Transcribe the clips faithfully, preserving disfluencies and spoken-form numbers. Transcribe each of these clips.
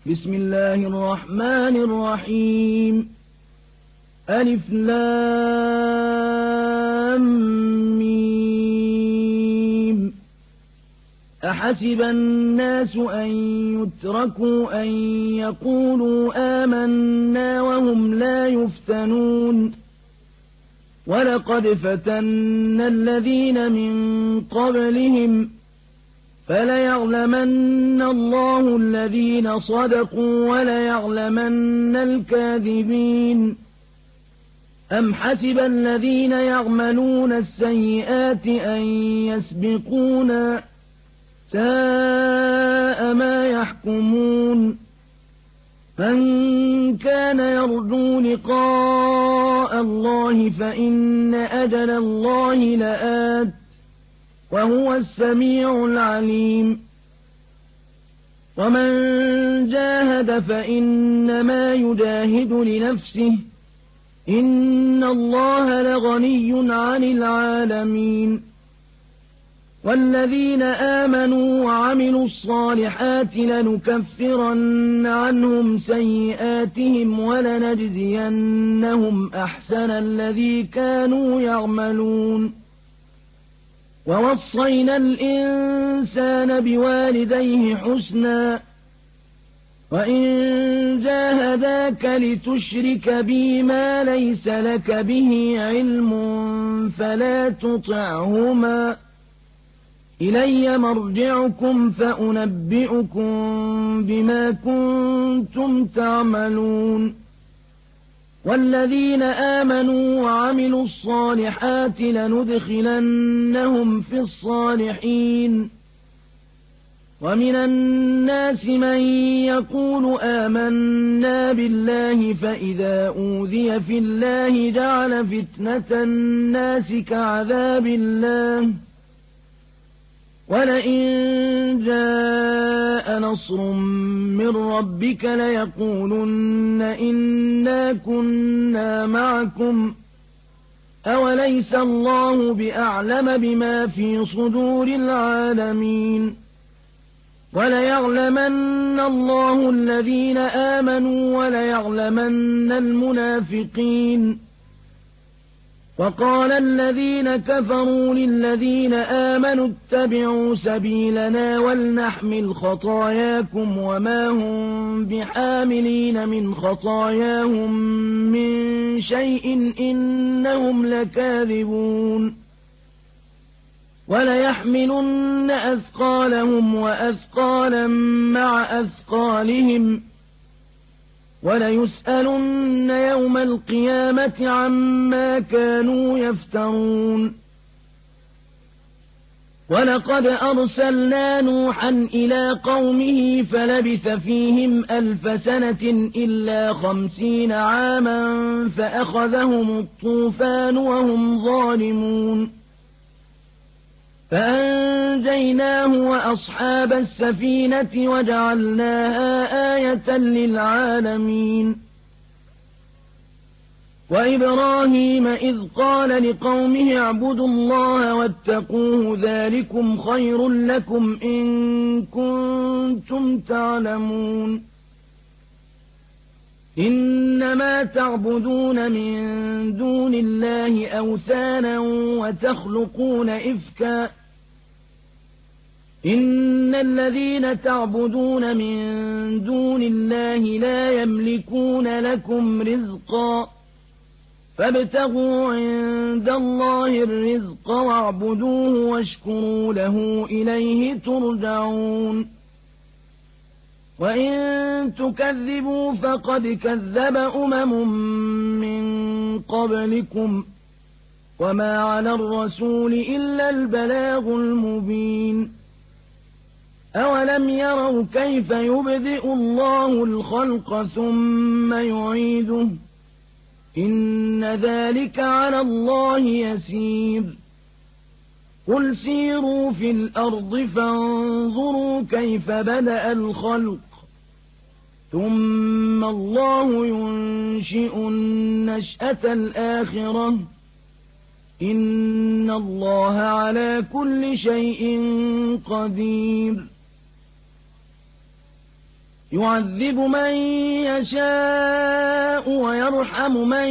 بسم الله الرحمن الرحيم ألف لام ميم أحسب الناس أن يتركوا أن يقولوا آمنا وهم لا يفتنون ولقد فتنا الذين من قبلهم فليعلمن الله الذين صدقوا وليعلمن الكاذبين أم حسب الذين يعملون السيئات أن يسبقونا ساء ما يحكمون من كان يرجو لقاء الله فإن أجل الله لآت وهو السميع العليم ومن جاهد فإنما يجاهد لنفسه إن الله لغني عن العالمين والذين آمنوا وعملوا الصالحات لنكفرن عنهم سيئاتهم ولنجزينهم أحسن الذي كانوا يعملون ووصينا الإنسان بوالديه حسنا وإن جاهداك لتشرك بي ما ليس لك به علم فلا تطعهما إلي مرجعكم فأنبئكم بما كنتم تعملون والذين آمنوا وعملوا الصالحات لندخلنهم في الصالحين ومن الناس من يقول آمنا بالله فإذا أوذي في الله جعل فتنة الناس كعذاب الله ولئن جاء نصر من ربك ليقولن إنا كنا معكم أوليس الله بأعلم بما في صدور العالمين وليعلمن الله الذين آمنوا وليعلمن المنافقين وقال الذين كفروا للذين آمنوا اتبعوا سبيلنا ولنحمل خطاياكم وما هم بحاملين من خطاياهم من شيء إنهم لكاذبون وليحملن أثقالهم وأثقالا مع أثقالهم وليسألن يوم القيامة عما كانوا يفترون ولقد أرسلنا نوحا إلى قومه فلبث فيهم ألف سنة إلا خمسين عاما فأخذهم الطوفان وهم ظالمون فأنجيناه وأصحاب السفينة وجعلناها آية للعالمين وإبراهيم إذ قال لقومه اعبدوا الله واتقوه ذلكم خير لكم إن كنتم تعلمون إنما تعبدون من دون الله أوثانا وتخلقون إفكا إن الذين تعبدون من دون الله لا يملكون لكم رزقا فابتغوا عند الله الرزق واعبدوه واشكروا له إليه ترجعون وإن تكذبوا فقد كذب أمم من قبلكم وما على الرسول إلا البلاغ المبين أولم يروا كيف يبدئ الله الخلق ثم يعيده إن ذلك على الله يسير قل سيروا في الأرض فانظروا كيف بدأ الخلق ثم الله ينشئ النشأة الآخرة إن الله على كل شيء قدير يعذب من يشاء ويرحم من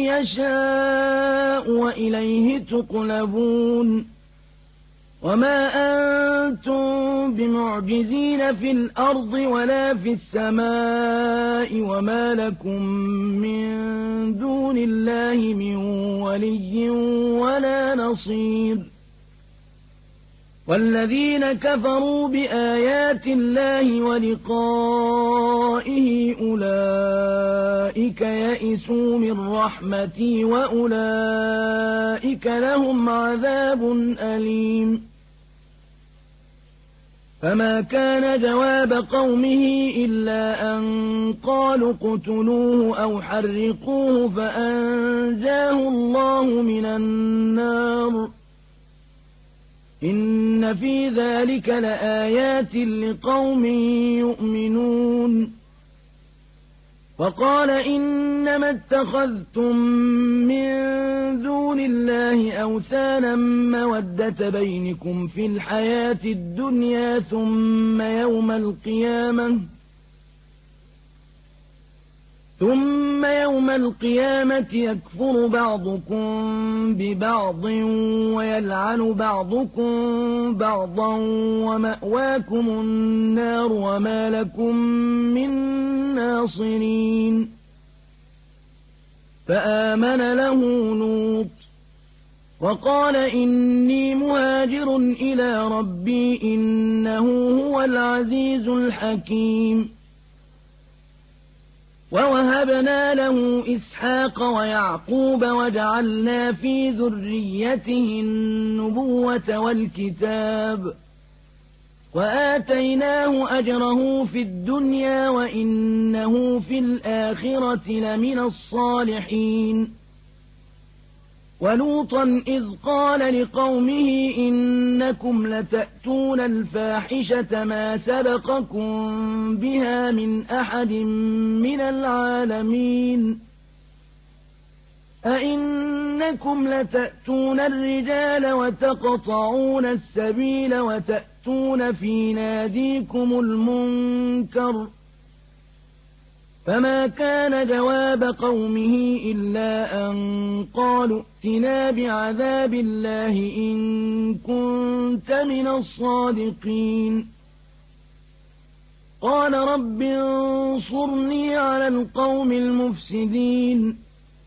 يشاء وإليه تقلبون وما أنتم بمعجزين في الأرض ولا في السماء وما لكم من دون الله من ولي ولا نصير والذين كفروا بآيات الله ولقائه أولئك يئسوا من رحمتي وأولئك لهم عذاب أليم فما كان جواب قومه إلا أن قالوا اقتلوه أو حرقوه فأنجاه الله من النار إن في ذلك لآيات لقوم يؤمنون وقال إنما اتخذتم من دون الله أوثانا مودة بينكم في الحياة الدنيا ثم يوم القيامة ثم يوم القيامة يكفر بعضكم ببعض ويلعن بعضكم بعضا ومأواكم النار وما لكم من ناصرين فآمن له لوط وقال إني مهاجر إلى ربي إنه هو العزيز الحكيم ووهبنا له إسحاق ويعقوب وجعلنا في ذريته النبوة والكتاب وآتيناه أجره في الدنيا وإنه في الآخرة لمن الصالحين ولوطا إذ قال لقومه إنكم لتأتون الفاحشة ما سبقكم بها من أحد من العالمين أئنكم لتأتون الرجال وتقطعون السبيل وتأتون في ناديكم المنكر فما كان جواب قومه إلا أن قالوا ائتنا بعذاب الله إن كنت من الصادقين قال رب انصرني على القوم المفسدين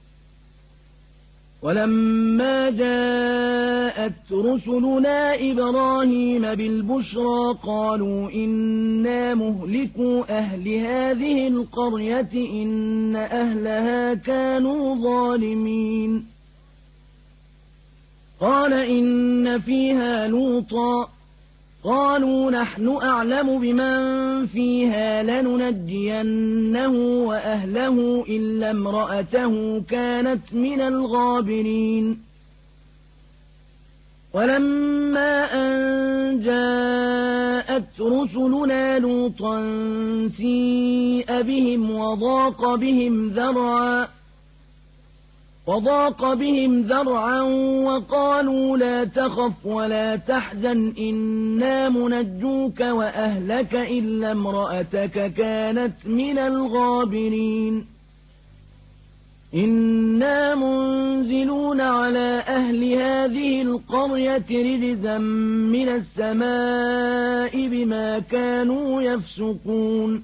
ولما جاءت رسلنا إبراهيم بالبشرى قالوا إنا مهلكوا أهل هذه القرية إن أهلها كانوا ظالمين قال إن فيها لوطا قالوا نحن أعلم بمن فيها لننجينه وأهله إلا امرأته كانت من الغابرين ولما أن جاءت رسلنا لوطا سيء بهم وضاق بهم ذرعا وضاق بهم ذرعا وقالوا لا تخف ولا تحزن إنا منجوك وأهلك إلا امرأتك كانت من الغابرين إنا منزلون على أهل هذه القرية رجزا من السماء بما كانوا يفسقون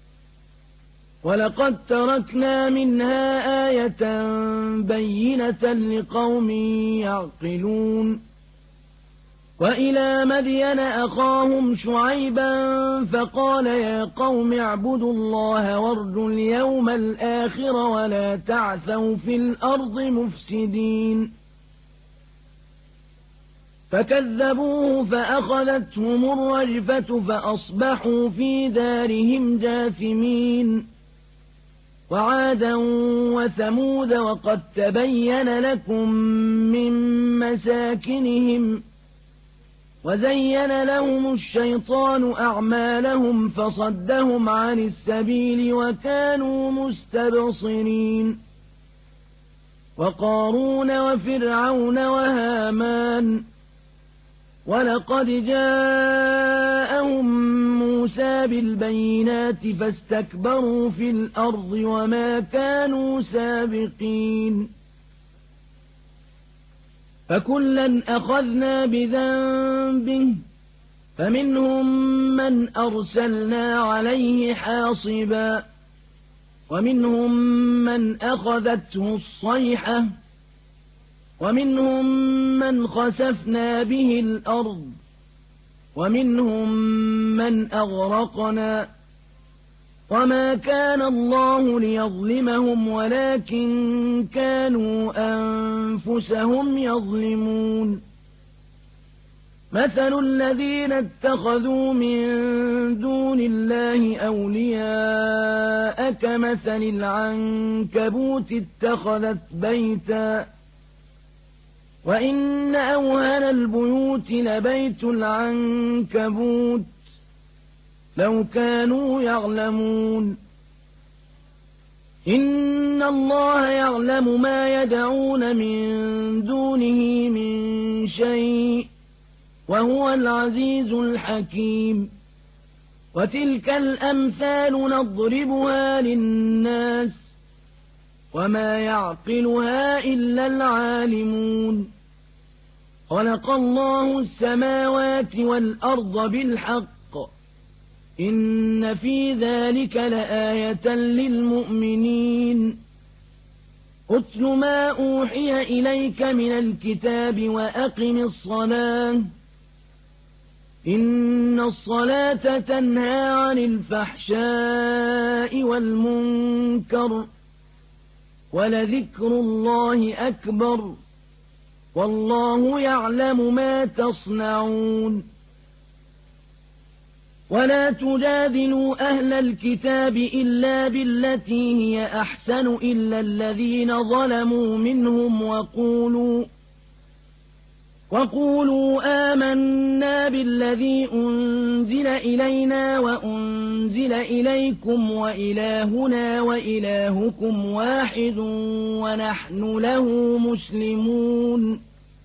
ولقد تركنا منها آية بينة لقوم يعقلون وإلى مدين أخاهم شعيبا فقال يا قوم اعبدوا الله وارجوا اليوم الآخر ولا تعثوا في الأرض مفسدين فكذبوه فأخذتهم الرجفة فأصبحوا في دارهم جاثمين وعادا وثمود وقد تبين لكم من مساكنهم وزين لهم الشيطان أعمالهم فصدهم عن السبيل وكانوا مستبصرين وقارون وفرعون وهامان ولقد جاءهم موسى بالبينات فاستكبروا في الأرض وما كانوا سابقين فكلا أخذنا بذنبه فمنهم من أرسلنا عليه حاصبا ومنهم من أخذته الصيحة ومنهم من خسفنا به الأرض ومنهم من أغرقنا وما كان الله ليظلمهم ولكن كانوا أنفسهم يظلمون مثل الذين اتخذوا من دون الله أولياء كمثل العنكبوت اتخذت بيتا وإن أوهن البيوت لبيت العنكبوت لو كانوا يعلمون إن الله يعلم ما يدعون من دونه من شيء وهو العزيز الحكيم وتلك الأمثال نضربها للناس وما يعقلها إلا العالمون خلق الله السماوات والأرض بالحق إن في ذلك لآية للمؤمنين أتل ما أوحي إليك من الكتاب وأقم الصلاة إن الصلاة تنهى عن الفحشاء والمنكر ولذكر الله أكبر والله يعلم ما تصنعون ولا تجادلوا أهل الكتاب إلا بالتي هي أحسن إلا الذين ظلموا منهم وقولوا وقولوا آمنا بالذي أنزل إلينا وأنزل إليكم وإلهنا وإلهكم واحد ونحن له مسلمون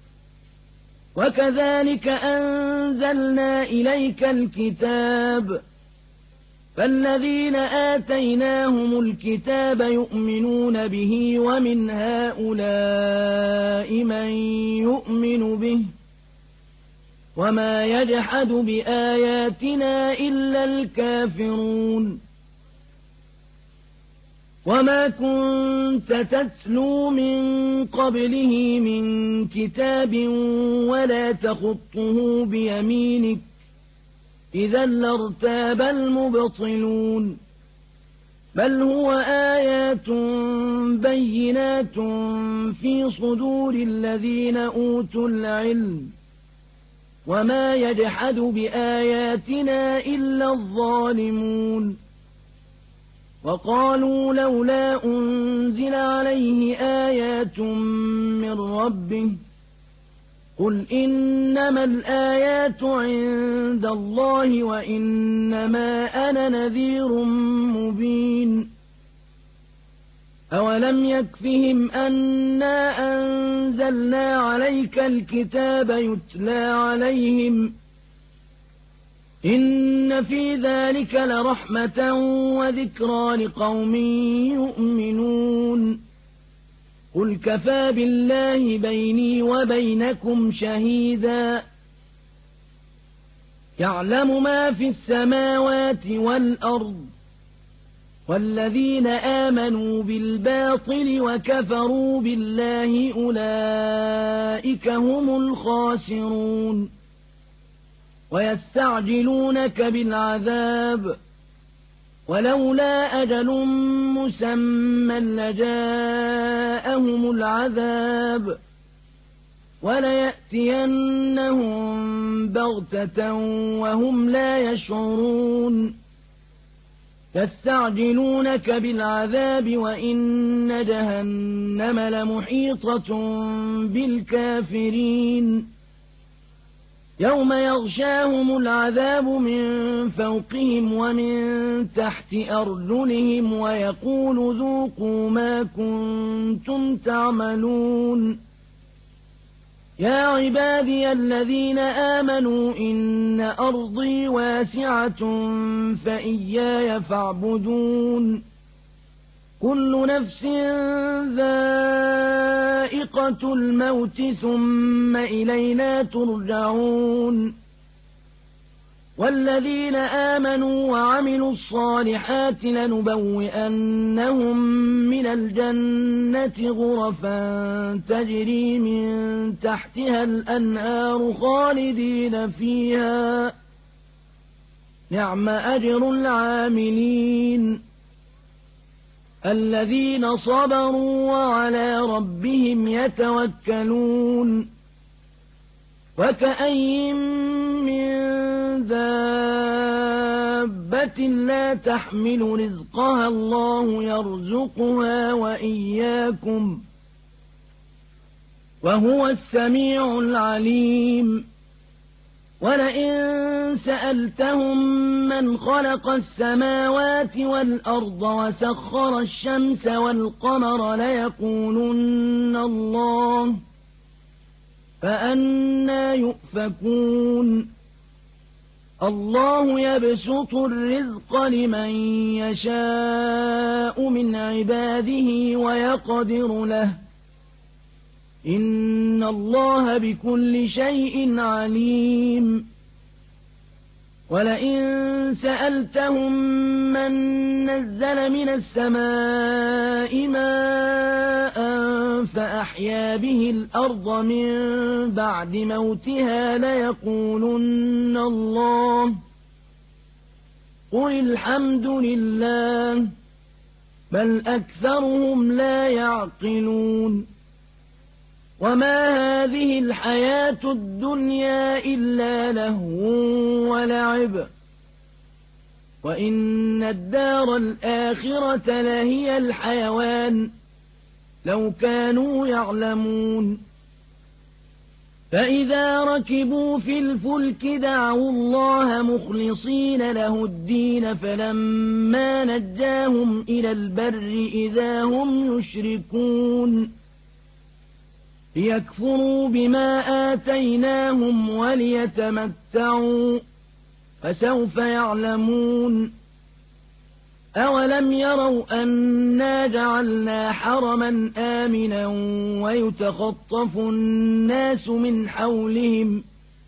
وكذلك أنزلنا إليك الكتاب فالذين آتيناهم الكتاب يؤمنون به ومن هؤلاء من يؤمن به وما يجحد بآياتنا إلا الكافرون وما كنت تتلو من قبله من كتاب ولا تخطه بيمينك إذا لارتاب المبطلون بل هو آيات بينات في صدور الذين أوتوا العلم وما يجحد بآياتنا إلا الظالمون وقالوا لولا أنزل عليه آيات من ربه قل إنما الآيات عند الله وإنما أنا نذير مبين أولم يكفهم أنا أنزلنا عليك الكتاب يتلى عليهم إن في ذلك لرحمة وذكرى لقوم يؤمنون قل كفى بالله بيني وبينكم شهيدا يعلم ما في السماوات والأرض والذين آمنوا بالباطل وكفروا بالله أولئك هم الخاسرون ويستعجلونك بالعذاب ولولا أجل مسمى لجاءهم العذاب وليأتينهم بغتة وهم لا يشعرون يستعجلونك بالعذاب وإن جهنم لمحيطة بالكافرين يوم يغشاهم العذاب من فوقهم ومن تحت أرجلهم ويقول ذوقوا ما كنتم تعملون يا عبادي الذين آمنوا إن أرضي واسعة فإياي فاعبدون كل نفس ذائقة الموت ثم إلينا ترجعون والذين آمنوا وعملوا الصالحات لنبوئنهم من الجنة غرفا تجري من تحتها الأنهار خالدين فيها نعم أجر العاملين الذين صبروا وعلى ربهم يتوكلون وكأي من دابة لا تحمل رزقها الله يرزقها وإياكم وهو السميع العليم ولئن سألتهم من خلق السماوات والأرض وسخر الشمس والقمر ليقولن الله فأنى يؤفكون الله يبسط الرزق لمن يشاء من عباده ويقدر له إن الله بكل شيء عليم ولئن سألتهم من نزل من السماء ماء فأحيا به الأرض من بعد موتها ليقولن الله قل الحمد لله بل أكثرهم لا يعقلون وما هذه الحياة الدنيا إلا لهو ولعب وإن الدار الآخرة لهي الحيوان لو كانوا يعلمون فإذا ركبوا في الفلك دعوا الله مخلصين له الدين فلما نجاهم إلى البر إذا هم يشركون ليكفروا بما آتيناهم وليتمتعوا فسوف يعلمون أولم يروا أنا جعلنا حرما آمنا ويتخطف الناس من حولهم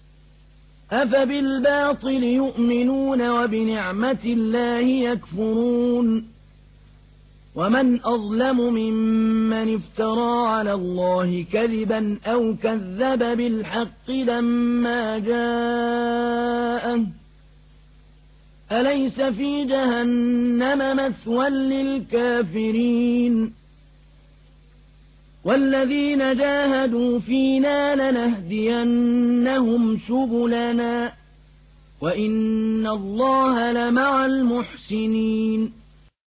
أفبالباطل يؤمنون وبنعمة الله يكفرون ومن أظلم ممن افترى على الله كذبا أو كذب بالحق لما جاءه أليس في جهنم مثوى للكافرين والذين جاهدوا فينا لنهدينهم سبلنا وإن الله لمع المحسنين